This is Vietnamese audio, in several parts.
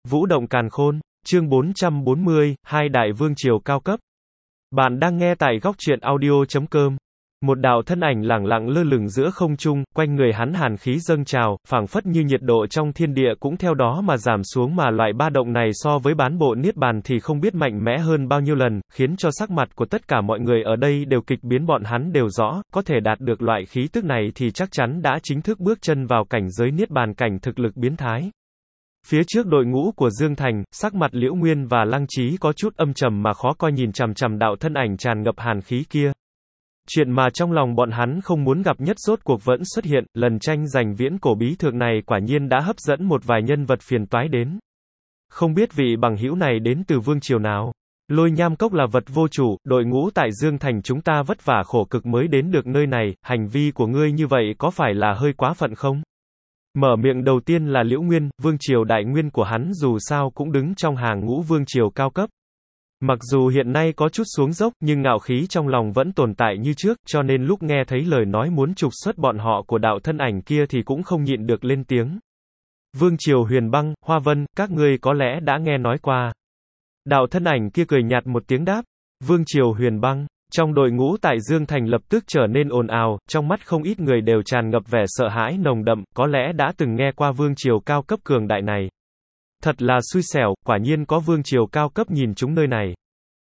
Vũ động càn khôn, chương 440, hai đại vương triều cao cấp. Bạn đang nghe tại góc truyện audio.com. Một đạo thân ảnh lẳng lặng lơ lửng giữa không trung, quanh người hắn hàn khí dâng trào, phảng phất như nhiệt độ trong thiên địa cũng theo đó mà giảm xuống, mà loại ba động này so với bán bộ niết bàn thì không biết mạnh mẽ hơn bao nhiêu lần, khiến cho sắc mặt của tất cả mọi người ở đây đều kịch biến. Bọn hắn đều rõ, có thể đạt được loại khí tức này thì chắc chắn đã chính thức bước chân vào cảnh giới niết bàn cảnh thực lực biến thái. Phía trước đội ngũ của Dương Thành, sắc mặt Liễu Nguyên và Lăng Chí có chút âm trầm mà khó coi, nhìn chằm chằm đạo thân ảnh tràn ngập hàn khí kia. Chuyện mà trong lòng bọn hắn không muốn gặp nhất rốt cuộc vẫn xuất hiện, lần tranh giành viễn cổ bí thượng này quả nhiên đã hấp dẫn một vài nhân vật phiền toái đến. Không biết vị bằng hữu này đến từ vương triều nào? Lôi Nham Cốc là vật vô chủ, đội ngũ tại Dương Thành chúng ta vất vả khổ cực mới đến được nơi này, hành vi của ngươi như vậy có phải là hơi quá phận không? Mở miệng đầu tiên là Liễu Nguyên, vương triều đại nguyên của hắn dù sao cũng đứng trong hàng ngũ vương triều cao cấp. Mặc dù hiện nay có chút xuống dốc, nhưng ngạo khí trong lòng vẫn tồn tại như trước, cho nên lúc nghe thấy lời nói muốn trục xuất bọn họ của đạo thân ảnh kia thì cũng không nhịn được lên tiếng. Vương triều Huyền Băng, Hoa Vân, các ngươi có lẽ đã nghe nói qua. Đạo thân ảnh kia cười nhạt một tiếng đáp. Vương triều Huyền Băng. Trong đội ngũ tại Dương Thành lập tức trở nên ồn ào, trong mắt không ít người đều tràn ngập vẻ sợ hãi nồng đậm, có lẽ đã từng nghe qua vương triều cao cấp cường đại này. Thật là xui xẻo, quả nhiên có vương triều cao cấp nhìn chúng nơi này.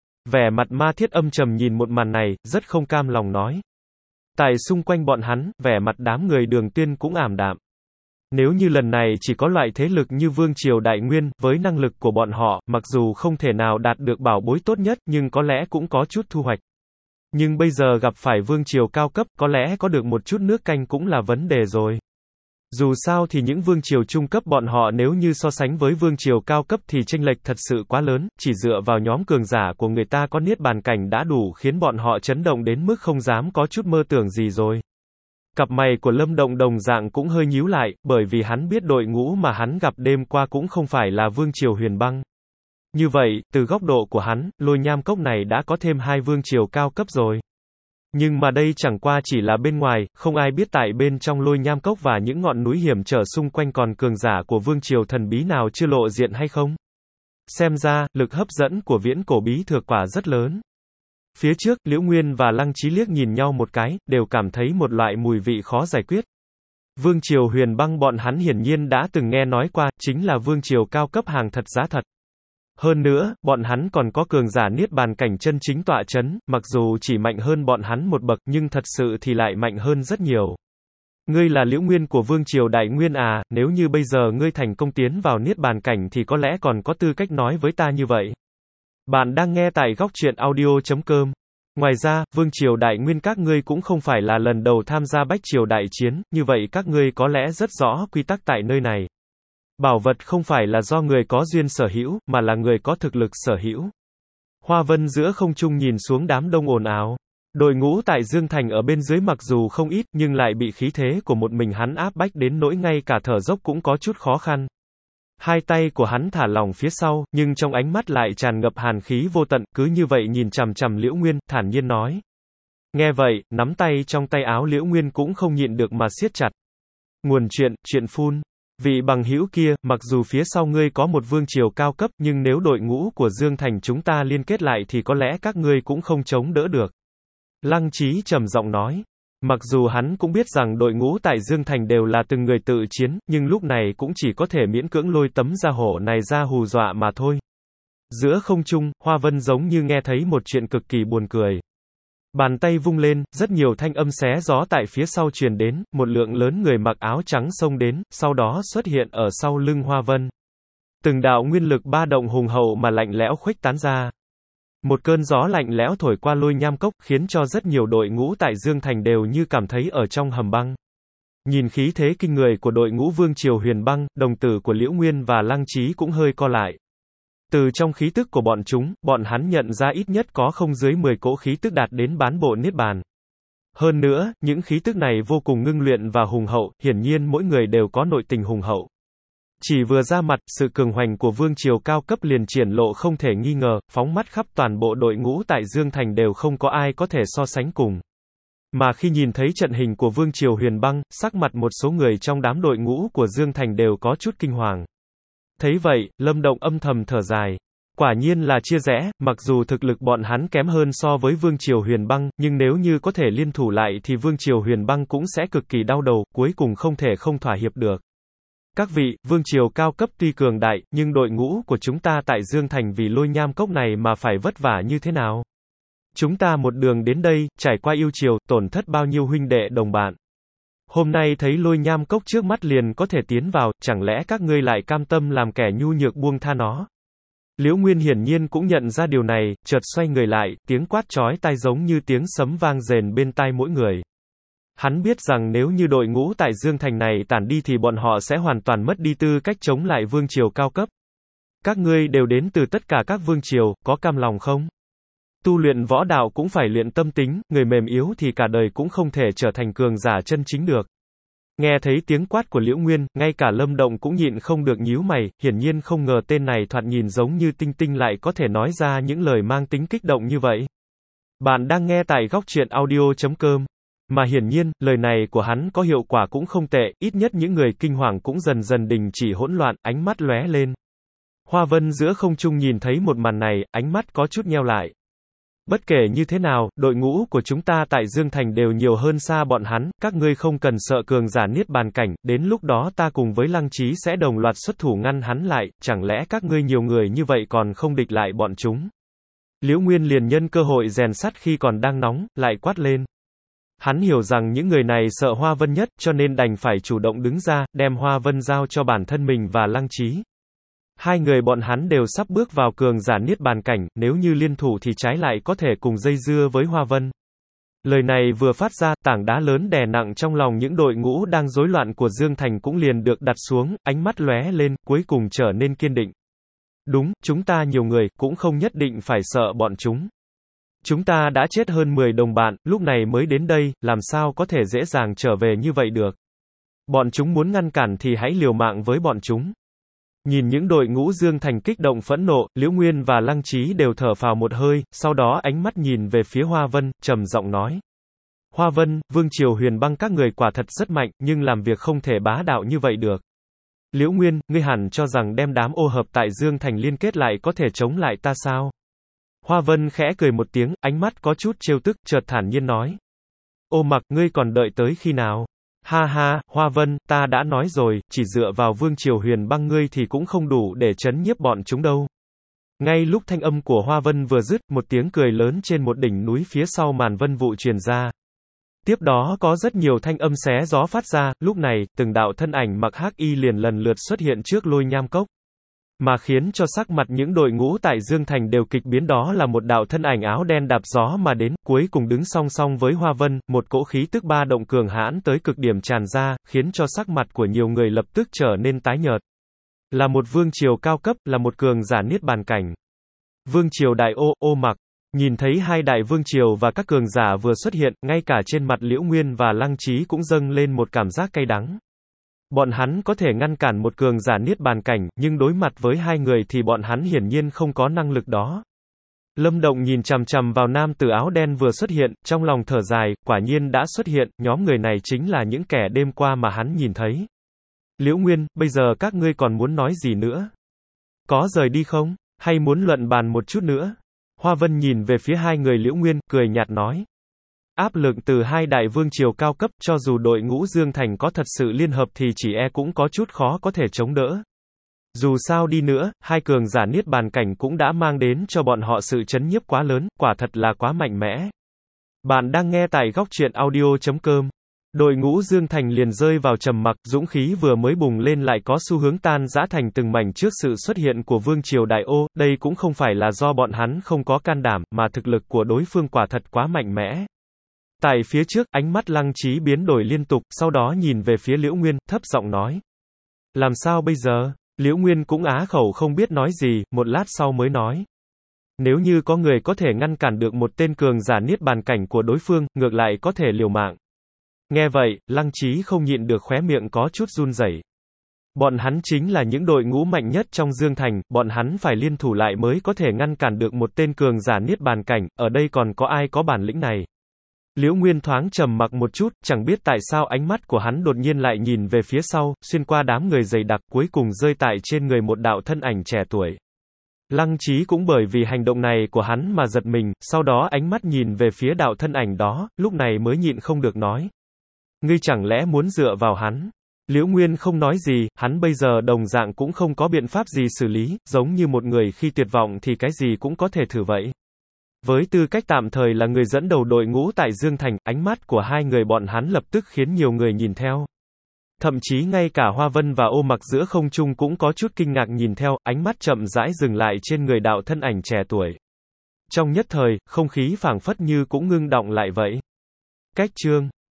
Vẻ mặt Ma Thiết âm trầm nhìn một màn này, rất không cam lòng nói. Tại xung quanh bọn hắn, vẻ mặt đám người Đường Tuyên cũng ảm đạm. Nếu như lần này chỉ có loại thế lực như vương triều đại nguyên, với năng lực của bọn họ, mặc dù không thể nào đạt được bảo bối tốt nhất, nhưng có lẽ cũng có chút thu hoạch. Nhưng bây giờ gặp phải vương triều cao cấp, có lẽ có được một chút nước canh cũng là vấn đề rồi. Dù sao thì những vương triều trung cấp bọn họ nếu như so sánh với vương triều cao cấp thì chênh lệch thật sự quá lớn, chỉ dựa vào nhóm cường giả của người ta có niết bàn cảnh đã đủ khiến bọn họ chấn động đến mức không dám có chút mơ tưởng gì rồi. Cặp mày của Lâm Động đồng dạng cũng hơi nhíu lại, bởi vì hắn biết đội ngũ mà hắn gặp đêm qua cũng không phải là vương triều Huyền Băng. Như vậy, từ góc độ của hắn, Lôi Nham Cốc này đã có thêm hai vương triều cao cấp rồi. Nhưng mà đây chẳng qua chỉ là bên ngoài, không ai biết tại bên trong Lôi Nham Cốc và những ngọn núi hiểm trở xung quanh còn cường giả của vương triều thần bí nào chưa lộ diện hay không. Xem ra, lực hấp dẫn của viễn cổ bí thừa quả rất lớn. Phía trước, Liễu Nguyên và Lăng Chí liếc nhìn nhau một cái, đều cảm thấy một loại mùi vị khó giải quyết. Vương triều Huyền Băng bọn hắn hiển nhiên đã từng nghe nói qua, chính là vương triều cao cấp hàng thật giá thật. Hơn nữa, bọn hắn còn có cường giả niết bàn cảnh chân chính tọa chấn, mặc dù chỉ mạnh hơn bọn hắn một bậc nhưng thật sự thì lại mạnh hơn rất nhiều. Ngươi là Liễu Nguyên của vương triều đại nguyên à, nếu như bây giờ ngươi thành công tiến vào niết bàn cảnh thì có lẽ còn có tư cách nói với ta như vậy. Bạn đang nghe tại góc truyện audio.com. Ngoài ra, vương triều đại nguyên các ngươi cũng không phải là lần đầu tham gia bách triều đại chiến, như vậy các ngươi có lẽ rất rõ quy tắc tại nơi này. Bảo vật không phải là do người có duyên sở hữu, mà là người có thực lực sở hữu. Hoa Vân giữa không trung nhìn xuống đám đông ồn ào. Đội ngũ tại Dương Thành ở bên dưới mặc dù không ít, nhưng lại bị khí thế của một mình hắn áp bách đến nỗi ngay cả thở dốc cũng có chút khó khăn. Hai tay của hắn thả lỏng phía sau, nhưng trong ánh mắt lại tràn ngập hàn khí vô tận, cứ như vậy nhìn chằm chằm Liễu Nguyên, thản nhiên nói. Nghe vậy, nắm tay trong tay áo Liễu Nguyên cũng không nhịn được mà siết chặt. Nguồn chuyện phun. Vị bằng hữu kia, mặc dù phía sau ngươi có một vương triều cao cấp, nhưng nếu đội ngũ của Dương Thành chúng ta liên kết lại thì có lẽ các ngươi cũng không chống đỡ được. Lăng Chí trầm giọng nói. Mặc dù hắn cũng biết rằng đội ngũ tại Dương Thành đều là từng người tự chiến, nhưng lúc này cũng chỉ có thể miễn cưỡng lôi tấm da hổ này ra hù dọa mà thôi. Giữa không trung, Hoa Vân giống như nghe thấy một chuyện cực kỳ buồn cười. Bàn tay vung lên, rất nhiều thanh âm xé gió tại phía sau truyền đến, một lượng lớn người mặc áo trắng xông đến, sau đó xuất hiện ở sau lưng Hoa Vân. Từng đạo nguyên lực ba động hùng hậu mà lạnh lẽo khuếch tán ra. Một cơn gió lạnh lẽo thổi qua Lôi Nham Cốc, khiến cho rất nhiều đội ngũ tại Dương Thành đều như cảm thấy ở trong hầm băng. Nhìn khí thế kinh người của đội ngũ vương triều Huyền Băng, đồng tử của Liễu Nguyên và Lăng Chí cũng hơi co lại. Từ trong khí tức của bọn chúng, bọn hắn nhận ra ít nhất có không dưới 10 cỗ khí tức đạt đến bán bộ niết bàn. Hơn nữa, những khí tức này vô cùng ngưng luyện và hùng hậu, hiển nhiên mỗi người đều có nội tình hùng hậu. Chỉ vừa ra mặt, sự cường hoành của vương triều cao cấp liền triển lộ không thể nghi ngờ, phóng mắt khắp toàn bộ đội ngũ tại Dương Thành đều không có ai có thể so sánh cùng. Mà khi nhìn thấy trận hình của vương triều Huyền Băng, sắc mặt một số người trong đám đội ngũ của Dương Thành đều có chút kinh hoàng. Thấy vậy, Lâm Động âm thầm thở dài. Quả nhiên là chia rẽ, mặc dù thực lực bọn hắn kém hơn so với Vương Triều Huyền Băng, nhưng nếu như có thể liên thủ lại thì Vương Triều Huyền Băng cũng sẽ cực kỳ đau đầu, cuối cùng không thể không thỏa hiệp được. Các vị, Vương Triều cao cấp tuy cường đại, nhưng đội ngũ của chúng ta tại Dương Thành vì Lôi Nham Cốc này mà phải vất vả như thế nào? Chúng ta một đường đến đây, trải qua yêu triều, tổn thất bao nhiêu huynh đệ đồng bạn. Hôm nay thấy Lôi Nham Cốc trước mắt liền có thể tiến vào, chẳng lẽ các ngươi lại cam tâm làm kẻ nhu nhược buông tha nó? Liễu Nguyên hiển nhiên cũng nhận ra điều này, chợt xoay người lại, tiếng quát chói tai giống như tiếng sấm vang rền bên tai mỗi người. Hắn biết rằng nếu như đội ngũ tại Dương Thành này tản đi thì bọn họ sẽ hoàn toàn mất đi tư cách chống lại vương triều cao cấp. Các ngươi đều đến từ tất cả các vương triều, có cam lòng không? Tu luyện võ đạo cũng phải luyện tâm tính, người mềm yếu thì cả đời cũng không thể trở thành cường giả chân chính được. Nghe thấy tiếng quát của Liễu Nguyên, ngay cả Lâm Động cũng nhịn không được nhíu mày, hiển nhiên không ngờ tên này thoạt nhìn giống như Tinh Tinh lại có thể nói ra những lời mang tính kích động như vậy. Bạn đang nghe tại góc truyện audio.com. Mà hiển nhiên, lời này của hắn có hiệu quả cũng không tệ, ít nhất những người kinh hoàng cũng dần dần đình chỉ hỗn loạn, ánh mắt lóe lên. Hoa Vân giữa không trung nhìn thấy một màn này, ánh mắt có chút nheo lại. Bất kể như thế nào, đội ngũ của chúng ta tại Dương Thành đều nhiều hơn xa bọn hắn, các ngươi không cần sợ cường giả niết bàn cảnh, đến lúc đó ta cùng với Lăng Chí sẽ đồng loạt xuất thủ ngăn hắn lại, chẳng lẽ các ngươi nhiều người như vậy còn không địch lại bọn chúng? Liễu Nguyên liền nhân cơ hội rèn sắt khi còn đang nóng, lại quát lên. Hắn hiểu rằng những người này sợ Hoa Vân nhất, cho nên đành phải chủ động đứng ra, đem Hoa Vân giao cho bản thân mình và Lăng Chí. Hai người bọn hắn đều sắp bước vào cường giả niết bàn cảnh, nếu như liên thủ thì trái lại có thể cùng dây dưa với Hoa Vân. Lời này vừa phát ra, tảng đá lớn đè nặng trong lòng những đội ngũ đang rối loạn của Dương Thành cũng liền được đặt xuống, ánh mắt lóe lên, cuối cùng trở nên kiên định. Đúng, chúng ta nhiều người, cũng không nhất định phải sợ bọn chúng. Chúng ta đã chết hơn 10 đồng bạn, lúc này mới đến đây, làm sao có thể dễ dàng trở về như vậy được. Bọn chúng muốn ngăn cản thì hãy liều mạng với bọn chúng. Nhìn những đội ngũ Dương Thành kích động phẫn nộ, Liễu Nguyên và Lăng Chí đều thở phào một hơi, sau đó ánh mắt nhìn về phía Hoa Vân, trầm giọng nói. Hoa Vân, Vương Triều Huyền Băng các người quả thật rất mạnh, nhưng làm việc không thể bá đạo như vậy được. Liễu Nguyên, ngươi hẳn cho rằng đem đám ô hợp tại Dương Thành liên kết lại có thể chống lại ta sao? Hoa Vân khẽ cười một tiếng, ánh mắt có chút trêu tức, chợt thản nhiên nói. Ô Mặc, ngươi còn đợi tới khi nào? Ha ha, Hoa Vân, ta đã nói rồi, chỉ dựa vào Vương Triều Huyền Băng ngươi thì cũng không đủ để trấn nhiếp bọn chúng đâu. Ngay lúc thanh âm của Hoa Vân vừa dứt, một tiếng cười lớn trên một đỉnh núi phía sau màn vân vụ truyền ra. Tiếp đó có rất nhiều thanh âm xé gió phát ra, lúc này, từng đạo thân ảnh mặc hắc y liền lần lượt xuất hiện trước Lôi Nham Cốc. Mà khiến cho sắc mặt những đội ngũ tại Dương Thành đều kịch biến đó là một đạo thân ảnh áo đen đạp gió mà đến, cuối cùng đứng song song với Hoa Vân, một cỗ khí tức ba động cường hãn tới cực điểm tràn ra, khiến cho sắc mặt của nhiều người lập tức trở nên tái nhợt. Là một vương triều cao cấp, là một cường giả niết bàn cảnh. Vương triều Đại Ô Mặc, nhìn thấy hai đại vương triều và các cường giả vừa xuất hiện, ngay cả trên mặt Liễu Nguyên và Lăng Chí cũng dâng lên một cảm giác cay đắng. Bọn hắn có thể ngăn cản một cường giả niết bàn cảnh, nhưng đối mặt với hai người thì bọn hắn hiển nhiên không có năng lực đó. Lâm Động nhìn chằm chằm vào nam tử áo đen vừa xuất hiện, trong lòng thở dài, quả nhiên đã xuất hiện, nhóm người này chính là những kẻ đêm qua mà hắn nhìn thấy. Liễu Nguyên, bây giờ các ngươi còn muốn nói gì nữa? Có rời đi không? Hay muốn luận bàn một chút nữa? Hoa Vân nhìn về phía hai người Liễu Nguyên, cười nhạt nói. Áp lực từ hai đại vương triều cao cấp, cho dù đội ngũ Dương Thành có thật sự liên hợp thì chỉ cũng có chút khó có thể chống đỡ. Dù sao đi nữa, hai cường giả niết bàn cảnh cũng đã mang đến cho bọn họ sự chấn nhiếp quá lớn, quả thật là quá mạnh mẽ. Bạn đang nghe tại góc truyện audio.com. Đội ngũ Dương Thành liền rơi vào trầm mặc, dũng khí vừa mới bùng lên lại có xu hướng tan rã thành từng mảnh trước sự xuất hiện của Vương Triều Đại Ô, đây cũng không phải là do bọn hắn không có can đảm, mà thực lực của đối phương quả thật quá mạnh mẽ. Tại phía trước, ánh mắt Lăng Chí biến đổi liên tục, sau đó nhìn về phía Liễu Nguyên, thấp giọng nói. Làm sao bây giờ? Liễu Nguyên cũng á khẩu không biết nói gì, một lát sau mới nói. Nếu như có người có thể ngăn cản được một tên cường giả niết bàn cảnh của đối phương, ngược lại có thể liều mạng. Nghe vậy, Lăng Chí không nhịn được khóe miệng có chút run rẩy. Bọn hắn chính là những đội ngũ mạnh nhất trong Dương Thành, bọn hắn phải liên thủ lại mới có thể ngăn cản được một tên cường giả niết bàn cảnh, ở đây còn có ai có bản lĩnh này. Liễu Nguyên thoáng trầm mặc một chút, chẳng biết tại sao ánh mắt của hắn đột nhiên lại nhìn về phía sau, xuyên qua đám người dày đặc, cuối cùng rơi tại trên người một đạo thân ảnh trẻ tuổi. Lăng Chí cũng bởi vì hành động này của hắn mà giật mình, sau đó ánh mắt nhìn về phía đạo thân ảnh đó, lúc này mới nhịn không được nói. Ngươi chẳng lẽ muốn dựa vào hắn? Liễu Nguyên không nói gì, hắn bây giờ đồng dạng cũng không có biện pháp gì xử lý, giống như một người khi tuyệt vọng thì cái gì cũng có thể thử vậy. Với tư cách tạm thời là người dẫn đầu đội ngũ tại Dương Thành, ánh mắt của hai người bọn hắn lập tức khiến nhiều người nhìn theo. Thậm chí ngay cả Hoa Vân và Ô Mặc giữa không trung cũng có chút kinh ngạc nhìn theo, ánh mắt chậm rãi dừng lại trên người đạo thân ảnh trẻ tuổi. Trong nhất thời, không khí phảng phất như cũng ngưng đọng lại vậy. Cách chương